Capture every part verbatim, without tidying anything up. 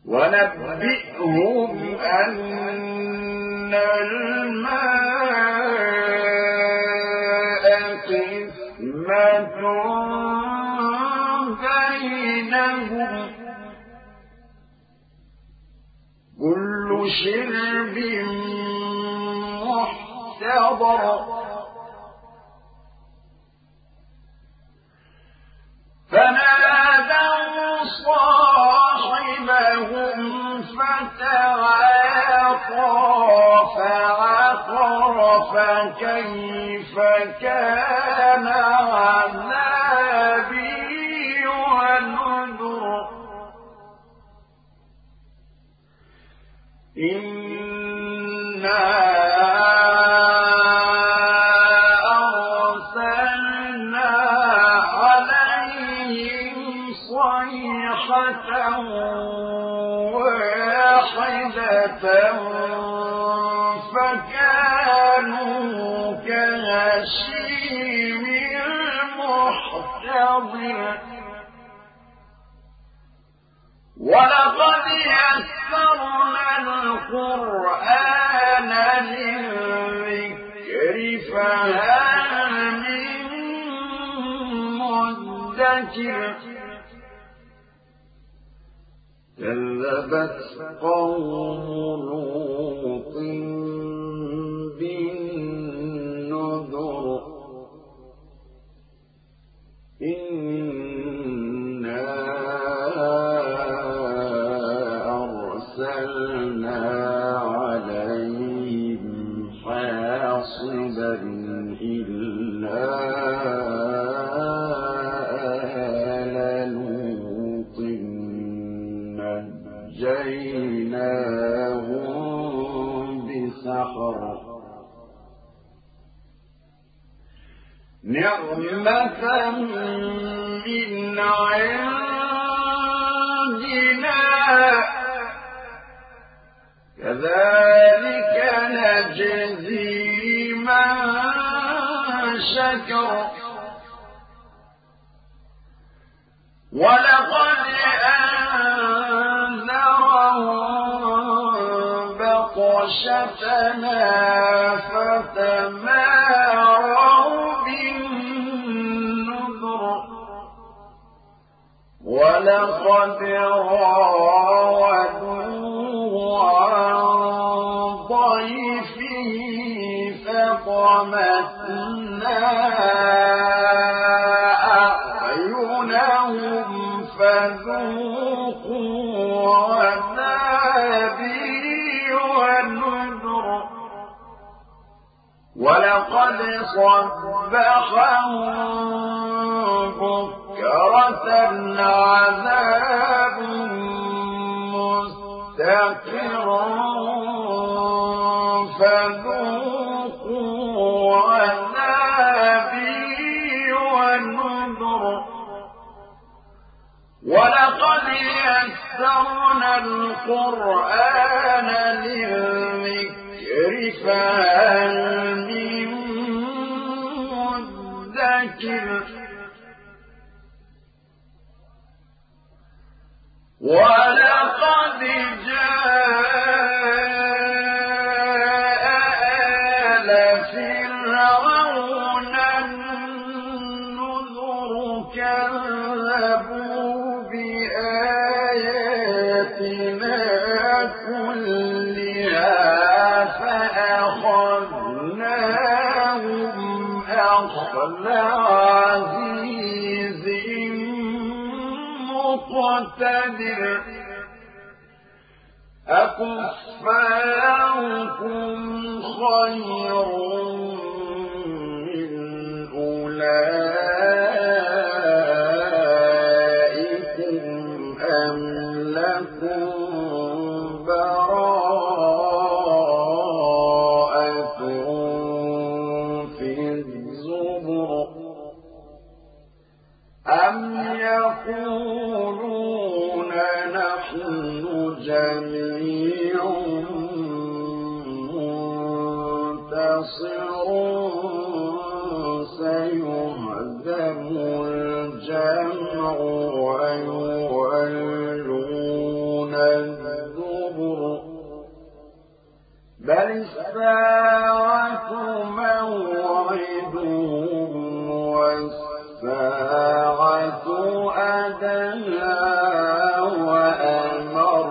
ونبئهم أن الماء قسمة بينهم كل شرب محتضر فنادوا صاحبهم فتعاطى فعقر فكيف كان عذابي ونذر إنا أرسلنا عليهم صيحة واحدة فكانوا كهشيم المحتضر ولقد يسرنا القرآن للذكر فهل من مدكر كذبت قوم لوط بالنذر إنا أرسلنا عليهم حاصبا إلا آل لوط نجيناهم بسحر نعمة من عندنا كذلك نجزي من شكر ولقد أنذرهم بطشتنا فتماروا بالنذر ولقد راودوه عن ضيفه فطمسنا أعينهم فذوقوا عذابي ونذر ولقد صبحهم بكرة عذاب مستقر فذوقوا عذابي ونذر ولقد يسرنا القرآن للذكر فهل من مدكر ولقد جاء آل فرعون النذر كذبوا بآياتنا كلها فأخذناهم أخذ عزيز مقتدر أكفاركم خير من أولئكم أم لكم براءة في الزبر أم يقولون نحن جميع منتصر سيهزم الجمع ويولون السَّاعَةُ مَوْعِدُهُمْ وَالسَّاعَةُ أَدْهَىٰ وَأَمَرُّ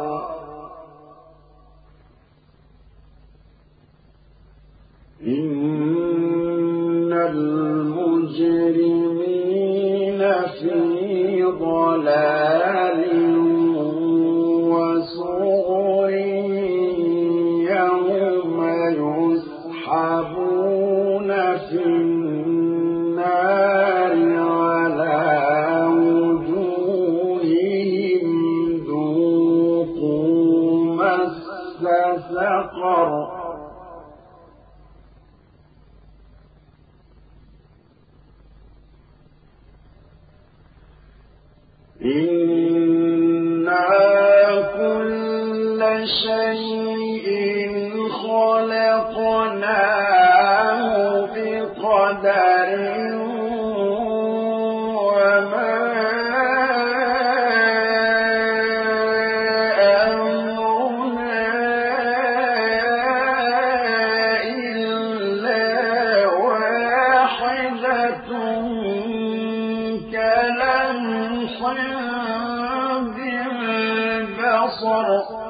إِنَّ الْمُجْرِمِينَ فِي ضَلَالٍ وَسُعُرٍ يَوْمَ يُسْحَبُونَ فِي النَّارِ عَلَىٰ وُجُوهِهِمْ ذُوقُوا مَسَّ سَقَرَ إِنَّا كُلَّ شَيْءٍ خَلَقْنَاهُ بِقَدَرٍ وَمَا أَمْرُنَا إِلَّا وَاحِدَةٌ كَلَمْحٍ بِالْبَصَرِ